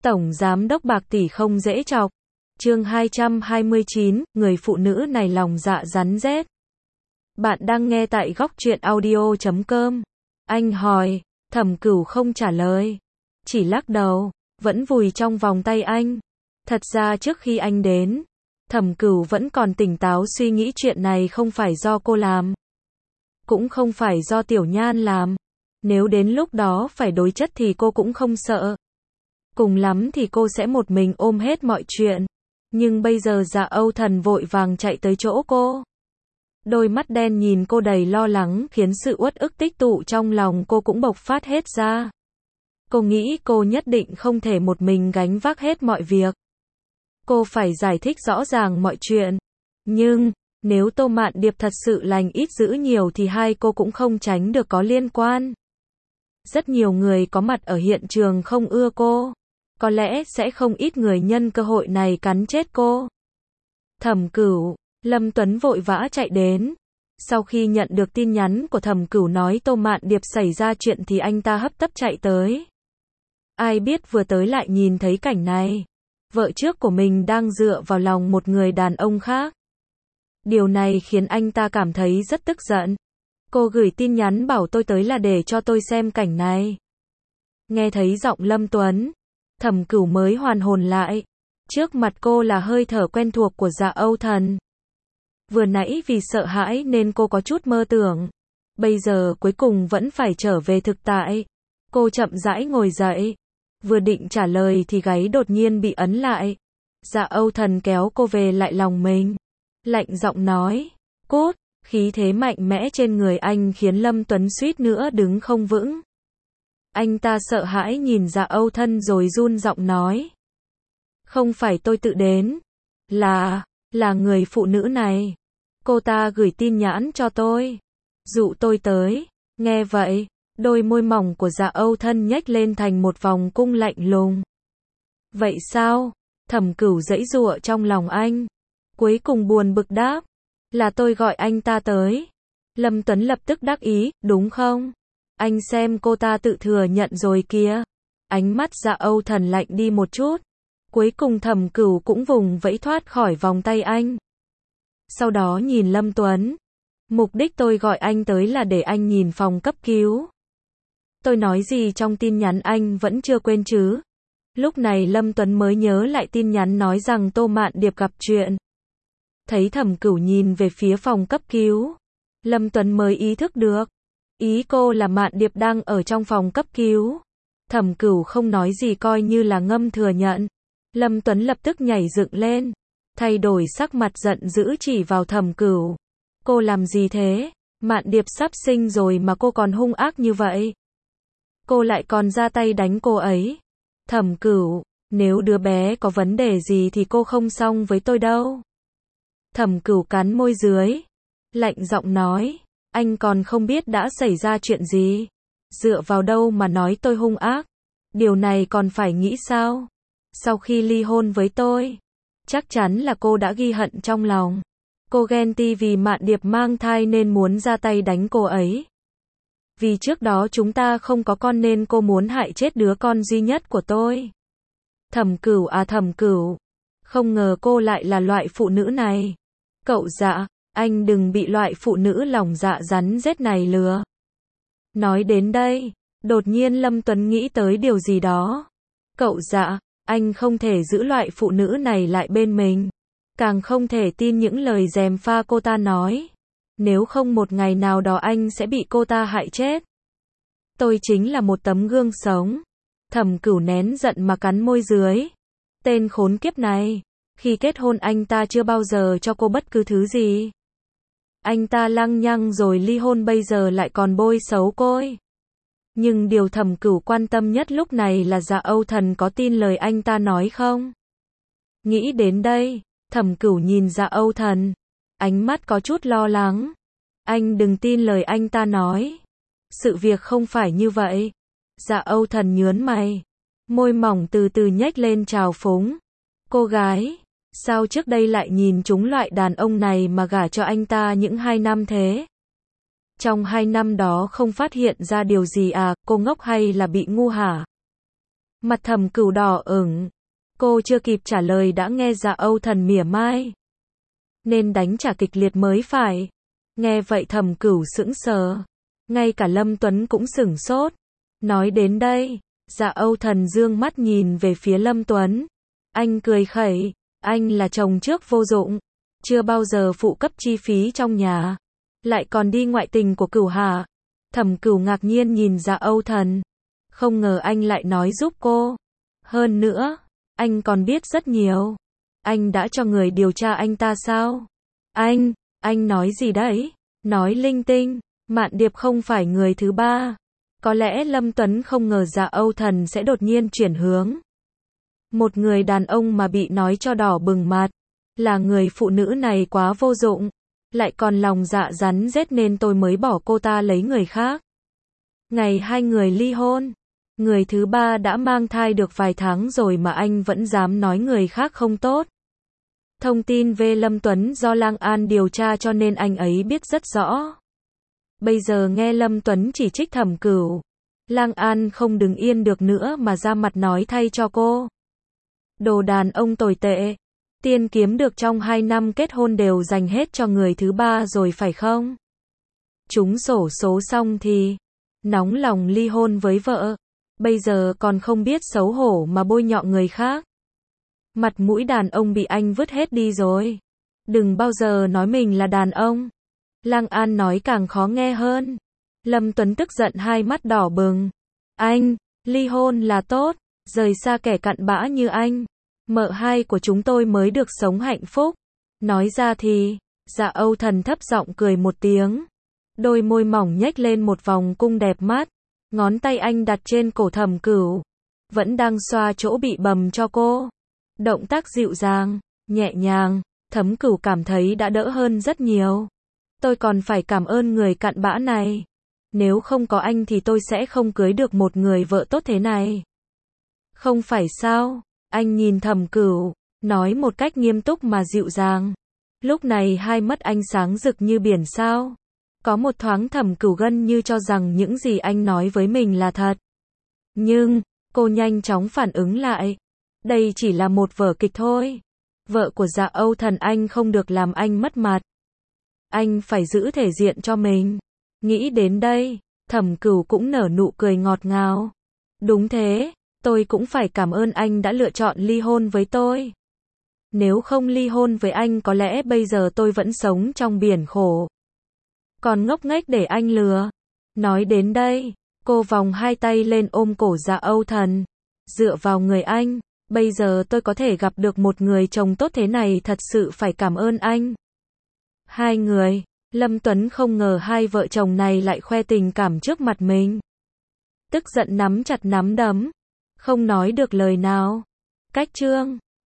Tổng giám đốc Bạc tỷ không dễ chọc. Chương 229, người phụ nữ này lòng dạ rắn rết. Bạn đang nghe tại góc truyện audio.com. Anh hỏi, Thẩm Cửu không trả lời, chỉ lắc đầu, vẫn vùi trong vòng tay anh. Thật ra trước khi anh đến, Thẩm Cửu vẫn còn tỉnh táo suy nghĩ chuyện này không phải do cô làm, cũng không phải do Tiểu Nhan làm. Nếu đến lúc đó phải đối chất thì cô cũng không sợ. Cùng lắm thì cô sẽ một mình ôm hết mọi chuyện. Nhưng bây giờ Dạ Âu Thần vội vàng chạy tới chỗ cô. Đôi mắt đen nhìn cô đầy lo lắng khiến sự uất ức tích tụ trong lòng cô cũng bộc phát hết ra. Cô nghĩ cô nhất định không thể một mình gánh vác hết mọi việc. Cô phải giải thích rõ ràng mọi chuyện. Nhưng, nếu Tô Mạn Điệp thật sự lành ít dữ nhiều thì hai cô cũng không tránh được có liên quan. Rất nhiều người có mặt ở hiện trường không ưa cô. Có lẽ sẽ không ít người nhân cơ hội này cắn chết cô. Thẩm Cửu, Lâm Tuấn vội vã chạy đến. Sau khi nhận được tin nhắn của Thẩm Cửu nói Tô Mạn Điệp xảy ra chuyện thì anh ta hấp tấp chạy tới. Ai biết vừa tới lại nhìn thấy cảnh này. Vợ trước của mình đang dựa vào lòng một người đàn ông khác. Điều này khiến anh ta cảm thấy rất tức giận. Cô gửi tin nhắn bảo tôi tới là để cho tôi xem cảnh này. Nghe thấy giọng Lâm Tuấn, Thẩm Cửu mới hoàn hồn lại. Trước mặt cô là hơi thở quen thuộc của Dạ Âu Thần. Vừa nãy vì sợ hãi nên cô có chút mơ tưởng. Bây giờ cuối cùng vẫn phải trở về thực tại. Cô chậm rãi ngồi dậy. Vừa định trả lời thì gáy đột nhiên bị ấn lại. Dạ Âu Thần kéo cô về lại lòng mình. Lạnh giọng nói, cút. Khí thế mạnh mẽ trên người anh khiến Lâm Tuấn suýt nữa đứng không vững. Anh ta sợ hãi nhìn Dạ Âu Thần rồi run giọng nói. Không phải tôi tự đến. Là người phụ nữ này. Cô ta gửi tin nhắn cho tôi. Dụ tôi tới. Nghe vậy, đôi môi mỏng của Dạ Âu Thần nhếch lên thành một vòng cung lạnh lùng. Vậy sao? Thẩm Cửu giãy giụa trong lòng anh. Cuối cùng buồn bực đáp. Là tôi gọi anh ta tới. Lâm Tuấn lập tức đắc ý, đúng không? Anh xem cô ta tự thừa nhận rồi kìa. Ánh mắt Dạ Âu Thần lạnh đi một chút. Cuối cùng Thẩm Cửu cũng vùng vẫy thoát khỏi vòng tay anh. Sau đó nhìn Lâm Tuấn. Mục đích tôi gọi anh tới là để anh nhìn phòng cấp cứu. Tôi nói gì trong tin nhắn anh vẫn chưa quên chứ? Lúc này Lâm Tuấn mới nhớ lại tin nhắn nói rằng Tô Mạn Điệp gặp chuyện. Thấy Thẩm Cửu nhìn về phía phòng cấp cứu. Lâm Tuấn mới ý thức được. Ý cô là Mạn Điệp đang ở trong phòng cấp cứu. Thẩm Cửu không nói gì coi như là ngầm thừa nhận. Lâm Tuấn lập tức nhảy dựng lên. Thay đổi sắc mặt giận dữ chỉ vào Thẩm Cửu. Cô làm gì thế? Mạn Điệp sắp sinh rồi mà cô còn hung ác như vậy. Cô lại còn ra tay đánh cô ấy. Thẩm Cửu, nếu đứa bé có vấn đề gì thì cô không xong với tôi đâu. Thẩm Cửu cắn môi dưới. Lạnh giọng nói. Anh còn không biết đã xảy ra chuyện gì. Dựa vào đâu mà nói tôi hung ác. Điều này còn phải nghĩ sao? Sau khi ly hôn với tôi, chắc chắn là cô đã ghi hận trong lòng. Cô ghen tị vì Mạn Điệp mang thai nên muốn ra tay đánh cô ấy. Vì trước đó chúng ta không có con nên cô muốn hại chết đứa con duy nhất của tôi. Thẩm Cửu à Thẩm Cửu. Không ngờ cô lại là loại phụ nữ này. Cậu Dạ, anh đừng bị loại phụ nữ lòng dạ rắn rết này lừa. Nói đến đây, đột nhiên Lâm Tuấn nghĩ tới điều gì đó. Cậu Dạ, anh không thể giữ loại phụ nữ này lại bên mình. Càng không thể tin những lời gièm pha cô ta nói. Nếu không một ngày nào đó anh sẽ bị cô ta hại chết. Tôi chính là một tấm gương sống. Thẩm Cửu nén giận mà cắn môi dưới. Tên khốn kiếp này. Khi kết hôn anh ta chưa bao giờ cho cô bất cứ thứ gì. Anh ta lăng nhăng rồi ly hôn bây giờ lại còn bôi xấu cô. Nhưng điều Thẩm Cửu quan tâm nhất lúc này là Dạ Âu Thần có tin lời anh ta nói không? Nghĩ đến đây, Thẩm Cửu nhìn Dạ Âu Thần. Ánh mắt có chút lo lắng. Anh đừng tin lời anh ta nói. Sự việc không phải như vậy. Dạ Âu Thần nhớn mày. Môi mỏng từ từ nhếch lên trào phúng. Cô gái, sao trước đây lại nhìn chúng loại đàn ông này mà gả cho anh ta những 2 năm thế? Trong 2 năm đó không phát hiện ra điều gì à, cô ngốc hay là bị ngu hả? Mặt Thẩm Cửu đỏ ửng. Cô chưa kịp trả lời đã nghe Dạ Âu Thần mỉa mai. Nên đánh trả kịch liệt mới phải. Nghe vậy Thẩm Cửu sững sờ. Ngay cả Lâm Tuấn cũng sửng sốt. Nói đến đây, Dạ Âu Thần dương mắt nhìn về phía Lâm Tuấn. Anh cười khẩy, anh là chồng trước vô dụng, chưa bao giờ phụ cấp chi phí trong nhà, lại còn đi ngoại tình của Cửu hả? Thẩm Cửu ngạc nhiên nhìn Dạ Âu Thần, không ngờ anh lại nói giúp cô. Hơn nữa, anh còn biết rất nhiều. Anh đã cho người điều tra anh ta sao? Anh nói gì đấy? Nói linh tinh, Mạn Điệp không phải người thứ ba. Có lẽ Lâm Tuấn không ngờ Dạ Âu Thần sẽ đột nhiên chuyển hướng. Một người đàn ông mà bị nói cho đỏ bừng mặt, là người phụ nữ này quá vô dụng, lại còn lòng dạ rắn rết nên tôi mới bỏ cô ta lấy người khác. Ngày hai người ly hôn, người thứ ba đã mang thai được vài tháng rồi mà anh vẫn dám nói người khác không tốt. Thông tin về Lâm Tuấn do Lang An điều tra cho nên anh ấy biết rất rõ. Bây giờ nghe Lâm Tuấn chỉ trích Thẩm Cửu, Lang An không đứng yên được nữa mà ra mặt nói thay cho cô. Đồ đàn ông tồi tệ, tiền kiếm được trong 2 năm kết hôn đều dành hết cho người thứ ba rồi phải không? Trúng xổ số xong thì nóng lòng ly hôn với vợ, bây giờ còn không biết xấu hổ mà bôi nhọ người khác. Mặt mũi đàn ông bị anh vứt hết đi rồi. Đừng bao giờ nói mình là đàn ông. Lang An nói càng khó nghe hơn. Lâm Tuấn tức giận hai mắt đỏ bừng. Anh, ly hôn là tốt, rời xa kẻ cặn bã như anh. Mợ hai của chúng tôi mới được sống hạnh phúc. Nói ra thì, Dạ Âu Thần thấp giọng cười một tiếng. Đôi môi mỏng nhếch lên một vòng cung đẹp mắt. Ngón tay anh đặt trên cổ Thẩm Cửu, vẫn đang xoa chỗ bị bầm cho cô. Động tác dịu dàng, nhẹ nhàng, Thẩm Cửu cảm thấy đã đỡ hơn rất nhiều. Tôi còn phải cảm ơn người cặn bã này. Nếu không có anh thì tôi sẽ không cưới được một người vợ tốt thế này. Không phải sao? Anh nhìn Thẩm Cửu, nói một cách nghiêm túc mà dịu dàng. Lúc này hai mắt anh sáng rực như biển sao. Có một thoáng Thẩm Cửu gần như cho rằng những gì anh nói với mình là thật. Nhưng, cô nhanh chóng phản ứng lại. Đây chỉ là một vở kịch thôi. Vợ của Dạ Âu Thần anh không được làm anh mất mặt. Anh phải giữ thể diện cho mình. Nghĩ đến đây, Thẩm Cửu cũng nở nụ cười ngọt ngào. Đúng thế, tôi cũng phải cảm ơn anh đã lựa chọn ly hôn với tôi. Nếu không ly hôn với anh có lẽ bây giờ tôi vẫn sống trong biển khổ. Còn ngốc nghếch để anh lừa. Nói đến đây, cô vòng hai tay lên ôm cổ Dạ Âu Thần. Dựa vào người anh, bây giờ tôi có thể gặp được một người chồng tốt thế này thật sự phải cảm ơn anh. Hai người, Lâm Tuấn không ngờ hai vợ chồng này lại khoe tình cảm trước mặt mình. Tức giận nắm chặt nắm đấm, không nói được lời nào. Cách chương